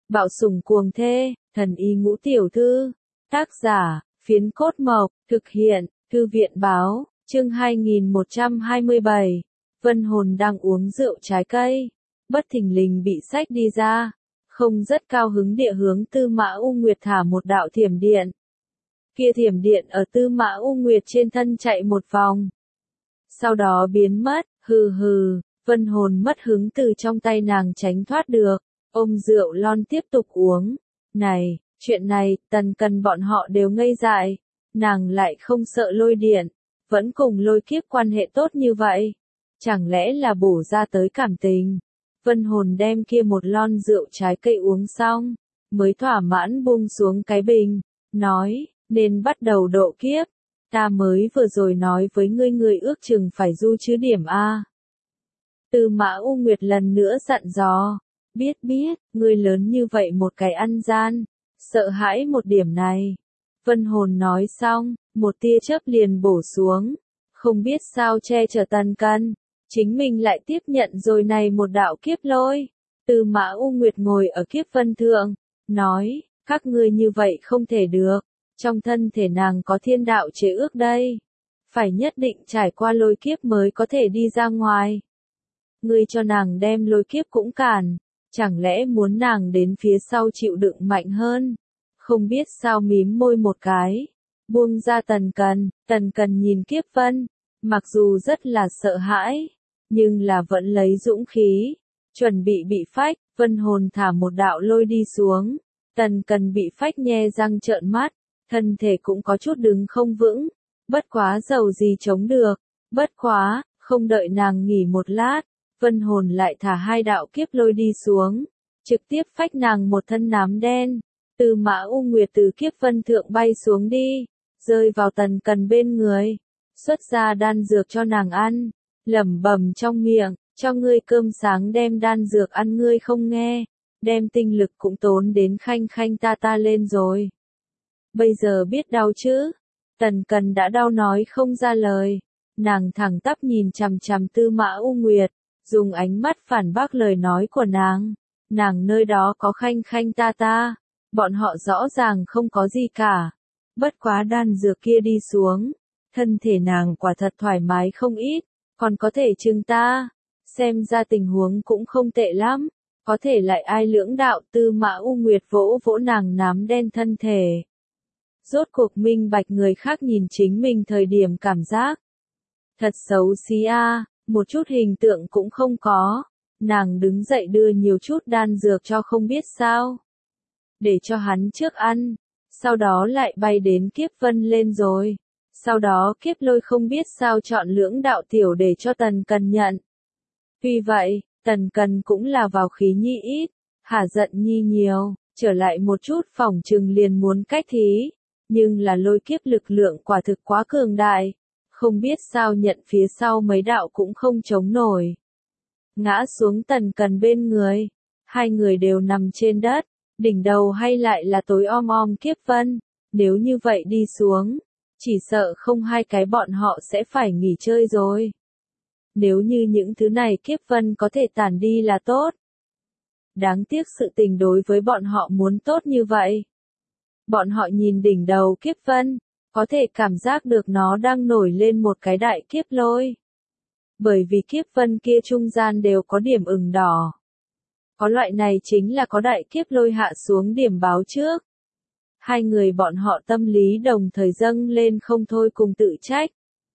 Bạo sủng cuồng thê, thần y ngũ tiểu thư. Tác giả, Phiến Cốt Mộc, thực hiện, Thư viện báo, chương 2127. Vân hồn đang uống rượu trái cây, bất thình lình bị xách đi ra, không rất cao hứng địa hướng Tư Mã U Nguyệt thả một đạo thiểm điện. Kia thiểm điện ở Tư Mã U Nguyệt trên thân chạy một vòng, sau đó biến mất, hừ hừ, vân hồn mất hứng từ trong tay nàng tránh thoát được, ôm rượu lon tiếp tục uống. Này, chuyện này, Tần Cần bọn họ đều ngây dại, nàng lại không sợ lôi điện, vẫn cùng lôi kiếp quan hệ tốt như vậy. Chẳng lẽ là bổ ra tới cảm tình? Vân hồn đem kia một lon rượu trái cây uống xong, mới thỏa mãn buông xuống cái bình, nói, nên bắt đầu độ kiếp. Ta mới vừa rồi nói với ngươi, người ước chừng phải du chứ điểm A. Tư Mã U Nguyệt lần nữa dặn dò, biết, ngươi lớn như vậy một cái ăn gian, sợ hãi một điểm này. Vân hồn nói xong, một tia chớp liền bổ xuống, không biết sao che chở Tần Cần, chính mình lại tiếp nhận rồi này một đạo kiếp lôi. Tư Mã U Nguyệt ngồi ở kiếp vân thượng, nói, các ngươi như vậy không thể được, trong thân thể nàng có thiên đạo chế ước đây, phải nhất định trải qua lôi kiếp mới có thể đi ra ngoài. Ngươi cho nàng đem lôi kiếp cũng cản, chẳng lẽ muốn nàng đến phía sau chịu đựng mạnh hơn? Không biết sao mím môi một cái, buông ra Tần Cần nhìn kiếp vân, mặc dù rất là sợ hãi, nhưng là vẫn lấy dũng khí, chuẩn bị phách. Vân hồn thả một đạo lôi đi xuống, Tần Cần bị phách nhe răng trợn mắt, thân thể cũng có chút đứng không vững, bất quá dầu gì chống được, bất quá, không đợi nàng nghỉ một lát, vân hồn lại thả hai đạo kiếp lôi đi xuống, trực tiếp phách nàng một thân nám đen. Tư Mã U Nguyệt từ kiếp vân thượng bay xuống đi, rơi vào Tần Cần bên người, xuất ra đan dược cho nàng ăn, lẩm bẩm trong miệng, cho ngươi cơm sáng đem đan dược ăn ngươi không nghe, đem tinh lực cũng tốn đến khanh ta lên rồi. Bây giờ biết đau chứ? Tần Cần đã đau nói không ra lời, nàng thẳng tắp nhìn chằm chằm Tư Mã U Nguyệt, dùng ánh mắt phản bác lời nói của nàng nơi đó có khanh ta, bọn họ rõ ràng không có gì cả. Bất quá đan dược kia đi xuống, thân thể nàng quả thật thoải mái không ít, còn có thể chừng ta, xem ra tình huống cũng không tệ lắm, có thể lại ai lưỡng đạo. Tư Mã U Nguyệt vỗ vỗ nàng nám đen thân thể. Rốt cuộc minh bạch người khác nhìn chính mình thời điểm cảm giác. Thật xấu xí a, một chút hình tượng cũng không có. Nàng đứng dậy đưa nhiều chút đan dược cho không biết sao. Để cho hắn trước ăn, sau đó lại bay đến kiếp vân lên rồi. Sau đó kiếp lôi không biết sao chọn lưỡng đạo tiểu để cho Tần Cần nhận. Vì vậy, Tần Cần cũng là vào khí nhi ít, hả giận nhi nhiều, trở lại một chút phỏng chừng liền muốn cách thí. Nhưng là lôi kiếp lực lượng quả thực quá cường đại, không biết sao nhận phía sau mấy đạo cũng không chống nổi. Ngã xuống Tần Cần bên người, hai người đều nằm trên đất, đỉnh đầu hay lại là tối om kiếp vân, nếu như vậy đi xuống, chỉ sợ không hai cái bọn họ sẽ phải nghỉ chơi rồi. Nếu như những thứ này kiếp vân có thể tản đi là tốt. Đáng tiếc sự tình đối với bọn họ muốn tốt như vậy. Bọn họ nhìn đỉnh đầu kiếp vân, có thể cảm giác được nó đang nổi lên một cái đại kiếp lôi. Bởi vì kiếp vân kia trung gian đều có điểm ửng đỏ. Có loại này chính là có đại kiếp lôi hạ xuống điểm báo trước. Hai người bọn họ tâm lý đồng thời dâng lên không thôi cùng tự trách.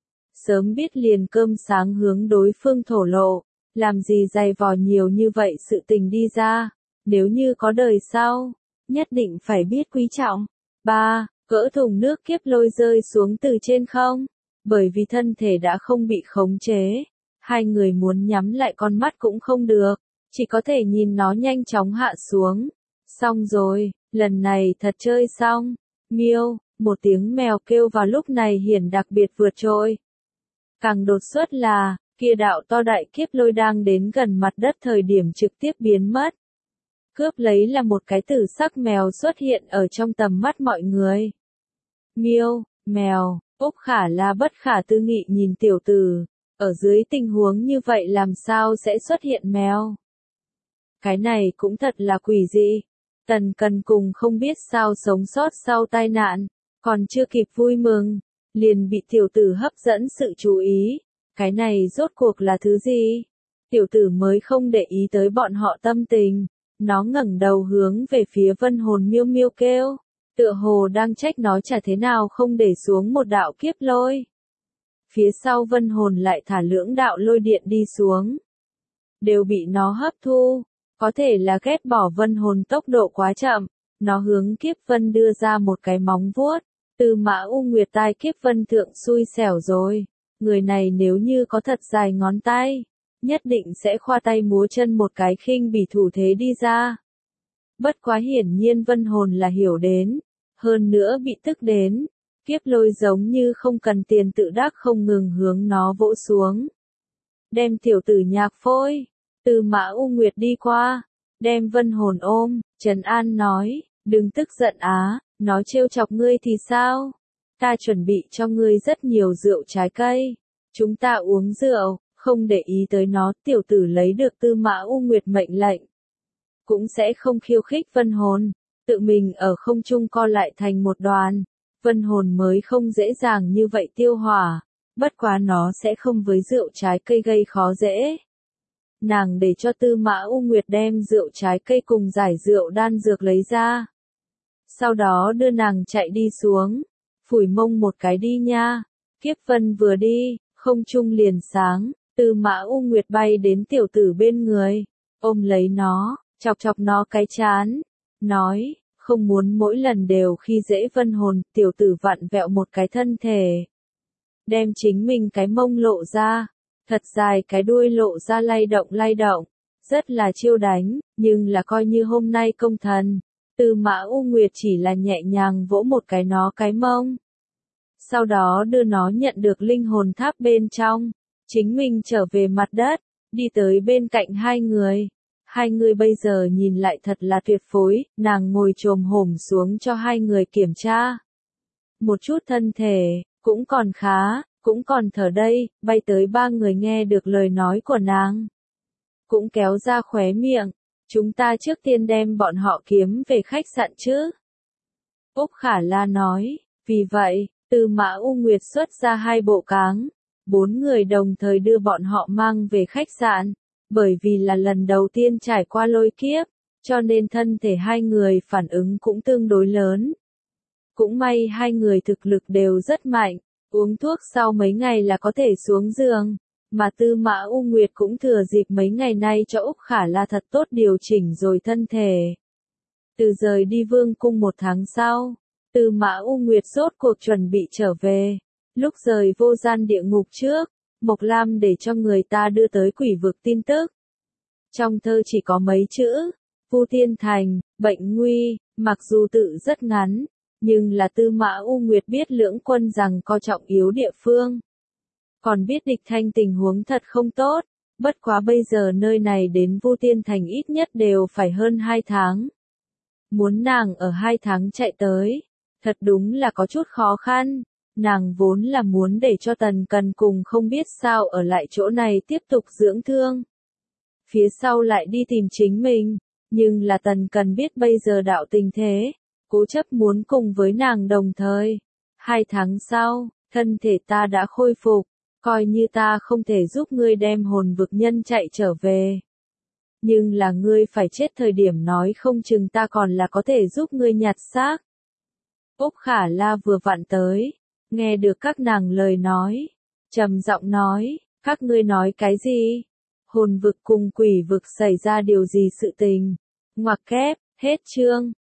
Sớm biết liền cơm sáng hướng đối phương thổ lộ, làm gì dày vò nhiều như vậy sự tình đi ra, nếu như có đời sau, nhất định phải biết quý trọng. 3. Cỡ thùng nước kiếp lôi rơi xuống từ trên không, bởi vì thân thể đã không bị khống chế, hai người muốn nhắm lại con mắt cũng không được, chỉ có thể nhìn nó nhanh chóng hạ xuống. Xong rồi, lần này thật chơi xong. Miêu, một tiếng mèo kêu vào lúc này hiển đặc biệt vượt trội. Càng đột xuất là, kia đạo to đại kiếp lôi đang đến gần mặt đất thời điểm trực tiếp biến mất. Cướp lấy là một cái tử sắc mèo xuất hiện ở trong tầm mắt mọi người. Miêu, mèo, Úc Khả là bất khả tư nghị nhìn tiểu tử, ở dưới tình huống như vậy làm sao sẽ xuất hiện mèo? Cái này cũng thật là quỷ dị. Tần Cần cùng không biết sao sống sót sau tai nạn, còn chưa kịp vui mừng, liền bị tiểu tử hấp dẫn sự chú ý. Cái này rốt cuộc là thứ gì? Tiểu tử mới không để ý tới bọn họ tâm tình, nó ngẩng đầu hướng về phía Vân Hồn miêu miêu kêu, tựa hồ đang trách nó chả thế nào không để xuống một đạo kiếp lôi. Phía sau Vân Hồn lại thả lưỡng đạo lôi điện đi xuống, đều bị nó hấp thu. Có thể là ghét bỏ Vân Hồn tốc độ quá chậm, nó hướng Kiếp Vân đưa ra một cái móng vuốt. Tư Mã U Nguyệt tai Kiếp Vân thượng xui xẻo rồi, người này nếu như có thật dài ngón tay, nhất định sẽ khoa tay múa chân một cái khinh bỉ thủ thế đi ra. Bất quá hiển nhiên Vân Hồn là hiểu đến, hơn nữa bị tức đến, kiếp lôi giống như không cần tiền tự đắc không ngừng hướng nó vỗ xuống. Đem tiểu tử nhạc phôi. Tư Mã U Nguyệt đi qua, đem Vân Hồn ôm, trấn an nói, đừng tức giận á, nó trêu chọc ngươi thì sao? Ta chuẩn bị cho ngươi rất nhiều rượu trái cây, chúng ta uống rượu, không để ý tới nó. Tiểu tử lấy được Tư Mã U Nguyệt mệnh lệnh, cũng sẽ không khiêu khích Vân Hồn, tự mình ở không trung co lại thành một đoàn. Vân Hồn mới không dễ dàng như vậy tiêu hỏa, bất quá nó sẽ không với rượu trái cây gây khó dễ. Nàng để cho Tư Mã U Nguyệt đem rượu trái cây cùng giải rượu đan dược lấy ra. Sau đó đưa nàng chạy đi xuống, phủi mông một cái đi nha. Kiếp Vân vừa đi, không trung liền sáng, Tư Mã U Nguyệt bay đến tiểu tử bên người, ôm lấy nó, chọc chọc nó cái trán, nói, không muốn mỗi lần đều khi dễ Vân Hồn. Tiểu tử vặn vẹo một cái thân thể, đem chính mình cái mông lộ ra. Thật dài cái đuôi lộ ra lay động, rất là chiêu đánh, nhưng là coi như hôm nay công thần. Tư Mã U Nguyệt chỉ là nhẹ nhàng vỗ một cái nó cái mông. Sau đó đưa nó nhận được linh hồn tháp bên trong, chính mình trở về mặt đất, đi tới bên cạnh hai người. Hai người bây giờ nhìn lại thật là tuyệt phối, nàng ngồi chồm hổm xuống cho hai người kiểm tra. Một chút thân thể, cũng còn khá. Cũng còn thở đây, bay tới ba người nghe được lời nói của nàng, cũng kéo ra khóe miệng. Chúng ta trước tiên đem bọn họ kiếm về khách sạn chứ? Úc Khả La nói. Vì vậy, Tư Mã U Nguyệt xuất ra 2 bộ cáng, 4 người đồng thời đưa bọn họ mang về khách sạn. Bởi vì là lần đầu tiên trải qua lôi kiếp, cho nên thân thể hai người phản ứng cũng tương đối lớn. Cũng may hai người thực lực đều rất mạnh. Uống thuốc sau mấy ngày là có thể xuống giường, mà Tư Mã U Nguyệt cũng thừa dịp mấy ngày nay cho Úc Khả La thật tốt điều chỉnh rồi thân thể. Từ rời đi vương cung 1 tháng sau, Tư Mã U Nguyệt rốt cuộc chuẩn bị trở về. Lúc rời vô gian địa ngục trước, Mộc Lam để cho người ta đưa tới quỷ vực tin tức. Trong thơ chỉ có mấy chữ, Vu Tiên Thành, bệnh nguy, mặc dù tự rất ngắn. Nhưng là Tư Mã U Nguyệt biết lưỡng quân rằng có trọng yếu địa phương. Còn biết địch thanh tình huống thật không tốt, bất quá bây giờ nơi này đến Vu Tiên Thành ít nhất đều phải hơn 2 tháng. Muốn nàng ở 2 tháng chạy tới, thật đúng là có chút khó khăn. Nàng vốn là muốn để cho Tần Cần cùng không biết sao ở lại chỗ này tiếp tục dưỡng thương. Phía sau lại đi tìm chính mình, nhưng là Tần Cần biết bây giờ đạo tình thế. Cố chấp muốn cùng với nàng đồng thời. 2 tháng sau, thân thể ta đã khôi phục, coi như ta không thể giúp ngươi đem hồn vực nhân chạy trở về. Nhưng là ngươi phải chết thời điểm nói không chừng ta còn là có thể giúp ngươi nhặt xác. Úc Khả La vừa vặn tới, nghe được các nàng lời nói, trầm giọng nói, các ngươi nói cái gì? Hồn vực cùng quỷ vực xảy ra điều gì sự tình? Ngoặc kép, hết chương.